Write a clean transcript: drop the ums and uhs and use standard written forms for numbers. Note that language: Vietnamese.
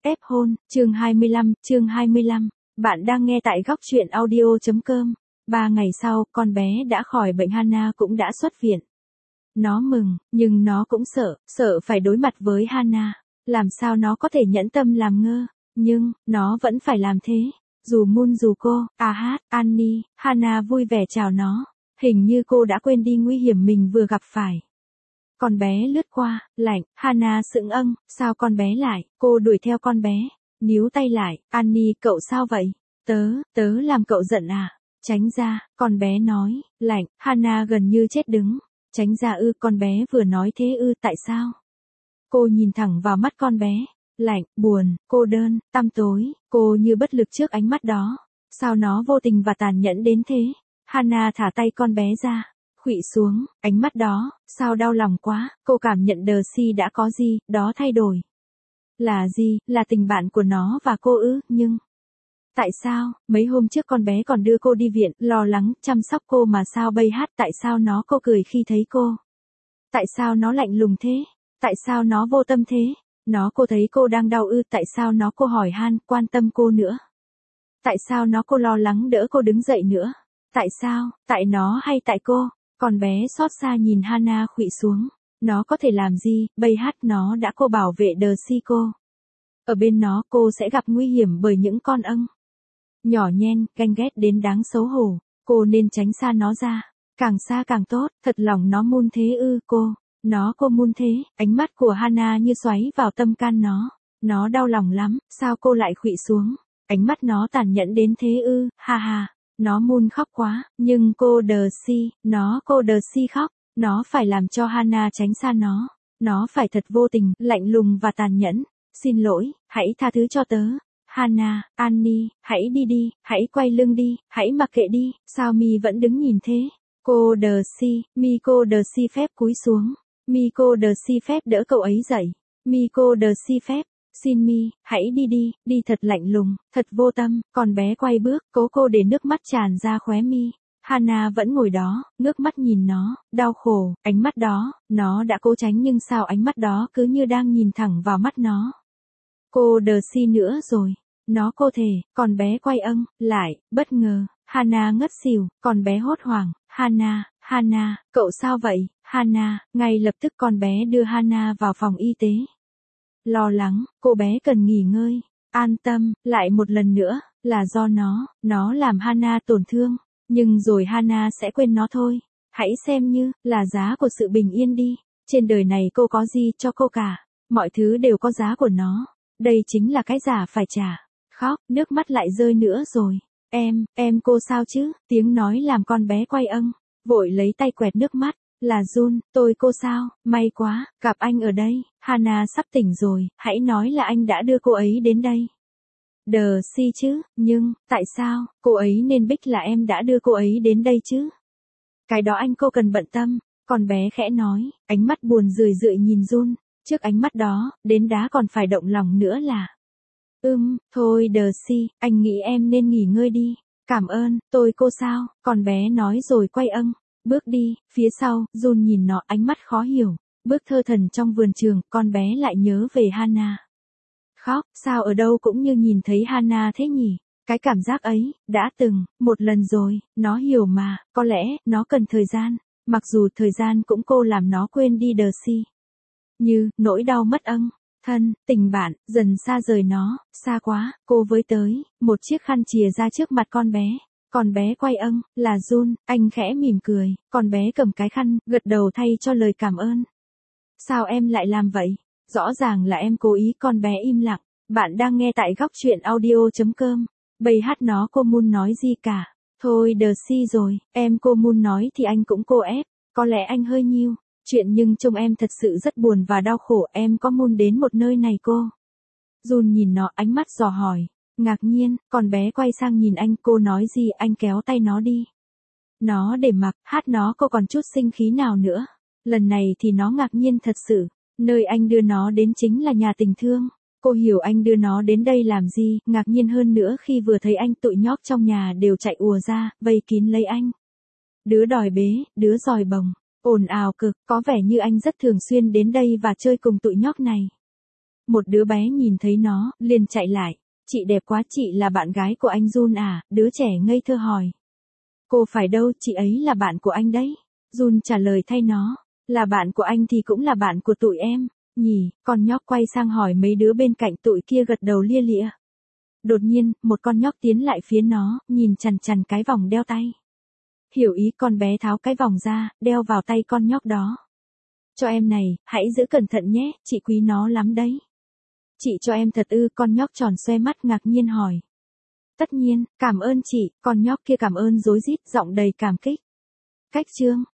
Ép hôn, chương 25. Bạn đang nghe tại góc truyện audio.com. 3 ngày sau, con bé đã khỏi bệnh, Hana cũng đã xuất viện. Nó mừng, nhưng nó cũng sợ phải đối mặt với Hana. Làm sao nó có thể nhẫn tâm làm ngơ, nhưng, nó vẫn phải làm thế. Dù Moon dù cô, Annie, Hana vui vẻ chào nó. Hình như cô đã quên đi nguy hiểm mình vừa gặp phải. Con bé lướt qua, lạnh, Hana sững âng, sao con bé lại, cô đuổi theo con bé, níu tay lại, Annie cậu sao vậy, tớ làm cậu giận à, tránh ra, con bé nói, lạnh, Hana gần như chết đứng, tránh ra con bé vừa nói thế tại sao? Cô nhìn thẳng vào mắt con bé, lạnh, buồn, cô đơn, tăm tối, cô như bất lực trước ánh mắt đó, sao nó vô tình và tàn nhẫn đến thế? Hana thả tay con bé ra. Khuỵu xuống, ánh mắt đó, sao đau lòng quá, cô cảm nhận Darcy đã có gì, đó thay đổi. Là gì, là tình bạn của nó và cô nhưng... Tại sao, mấy hôm trước con bé còn đưa cô đi viện, lo lắng, chăm sóc cô mà sao bây tại sao cô cười khi thấy cô? Tại sao nó lạnh lùng thế? Tại sao nó vô tâm thế? Cô thấy cô đang đau tại sao cô hỏi han, quan tâm cô nữa? Tại sao cô lo lắng đỡ cô đứng dậy nữa? Tại sao, tại nó hay tại cô? Con bé xót xa nhìn Hana khuỵu xuống. Nó có thể làm gì, bây nó đã cô bảo vệ Darcy cô. Ở bên nó cô sẽ gặp nguy hiểm bởi những con nhỏ nhen, ganh ghét đến đáng xấu hổ. Cô nên tránh xa nó ra. Càng xa càng tốt, thật lòng nó Moon thế cô. Cô Moon thế, ánh mắt của Hana như xoáy vào tâm can nó. Nó đau lòng lắm, sao cô lại khuỵu xuống? Ánh mắt nó tàn nhẫn đến thế ha. Nó Moon khóc quá, nhưng cô Darcy khóc, nó phải làm cho Hana tránh xa nó. Nó phải thật vô tình, lạnh lùng và tàn nhẫn. Xin lỗi, hãy tha thứ cho tớ. Hana, Annie, hãy đi, hãy quay lưng đi, hãy mặc kệ đi, sao mi vẫn đứng nhìn thế? Cô Darcy phép cúi xuống. Cô Darcy phép đỡ cậu ấy dậy. Cô Darcy phép. Xin mi, hãy đi thật lạnh lùng, thật vô tâm, con bé quay bước, cô để nước mắt tràn ra khóe mi. Hana vẫn ngồi đó, ngước mắt nhìn nó, đau khổ, ánh mắt đó, nó đã cố tránh nhưng sao ánh mắt đó cứ như đang nhìn thẳng vào mắt nó. Cô Darcy nữa rồi, cô thể, con bé quay lại, bất ngờ, Hana ngất xỉu, con bé hốt hoảng, Hana, cậu sao vậy, Hana, ngay lập tức con bé đưa Hana vào phòng y tế. Lo lắng, cô bé cần nghỉ ngơi, an tâm, lại một lần nữa, là do nó làm Hana tổn thương, nhưng rồi Hana sẽ quên nó thôi, hãy xem như, là giá của sự bình yên đi, trên đời này cô có gì cho cô cả, mọi thứ đều có giá của nó, đây chính là cái giá phải trả, khóc, nước mắt lại rơi nữa rồi, em cô sao chứ, tiếng nói làm con bé quay vội lấy tay quẹt nước mắt. Là Jun, cô sao, may quá, gặp anh ở đây, Hana sắp tỉnh rồi, hãy nói là anh đã đưa cô ấy đến đây. Darcy chứ, nhưng, tại sao, cô ấy nên biết là em đã đưa cô ấy đến đây chứ? Cái đó cô cần bận tâm, con bé khẽ nói, ánh mắt buồn rười rượi nhìn Jun, trước ánh mắt đó, đến đá còn phải động lòng nữa là. Thôi Darcy, anh nghĩ em nên nghỉ ngơi đi, cảm ơn, cô sao, con bé nói rồi quay bước đi, phía sau, Jun nhìn nó ánh mắt khó hiểu, bước thơ thẩn trong vườn trường, con bé lại nhớ về Hana. Khóc, sao ở đâu cũng như nhìn thấy Hana thế nhỉ? Cái cảm giác ấy, đã từng, một lần rồi, nó hiểu mà, có lẽ, nó cần thời gian, mặc dù thời gian cũng cô làm nó quên đi Darcy. Như, nỗi đau mất thân, tình bạn, dần xa rời nó, xa quá, cô với tới, một chiếc khăn chìa ra trước mặt con bé. Con bé quay là Jun, anh khẽ mỉm cười, con bé cầm cái khăn, gật đầu thay cho lời cảm ơn. Sao em lại làm vậy? Rõ ràng là em cố ý, con bé im lặng, bạn đang nghe tại góc truyện audio.com. Bây cô Moon nói gì cả. Thôi Darcy rồi, cô Moon nói thì anh cũng cô ép, có lẽ anh hơi nhiều chuyện nhưng trông em thật sự rất buồn và đau khổ, em có Moon đến một nơi này cô. Jun nhìn nó ánh mắt dò hỏi. Ngạc nhiên, con bé quay sang nhìn anh, cô nói gì, anh kéo tay nó đi. Nó để mặc, cô còn chút sinh khí nào nữa. Lần này thì nó ngạc nhiên thật sự, nơi anh đưa nó đến chính là nhà tình thương. Cô hiểu anh đưa nó đến đây làm gì, ngạc nhiên hơn nữa khi vừa thấy anh tụi nhóc trong nhà đều chạy ùa ra, vây kín lấy anh. Đứa đòi bế, đứa dòi bồng, ồn ào cực, có vẻ như anh rất thường xuyên đến đây và chơi cùng tụi nhóc này. Một đứa bé nhìn thấy nó, liền chạy lại. Chị đẹp quá, chị là bạn gái của anh Jun à, đứa trẻ ngây thơ hỏi. Cô phải đâu, chị ấy là bạn của anh đấy. Jun trả lời thay nó, là bạn của anh thì cũng là bạn của tụi em, nhỉ, con nhóc quay sang hỏi mấy đứa bên cạnh tụi kia gật đầu lia lịa. Đột nhiên, một con nhóc tiến lại phía nó, nhìn chằm chằm cái vòng đeo tay. Hiểu ý, con bé tháo cái vòng ra, đeo vào tay con nhóc đó. Cho em này, hãy giữ cẩn thận nhé, chị quý nó lắm đấy. Chị cho em thật ư, con nhóc tròn xoe mắt ngạc nhiên hỏi. Tất nhiên, cảm ơn chị, con nhóc kia cảm ơn rối rít, giọng đầy cảm kích. Cách chương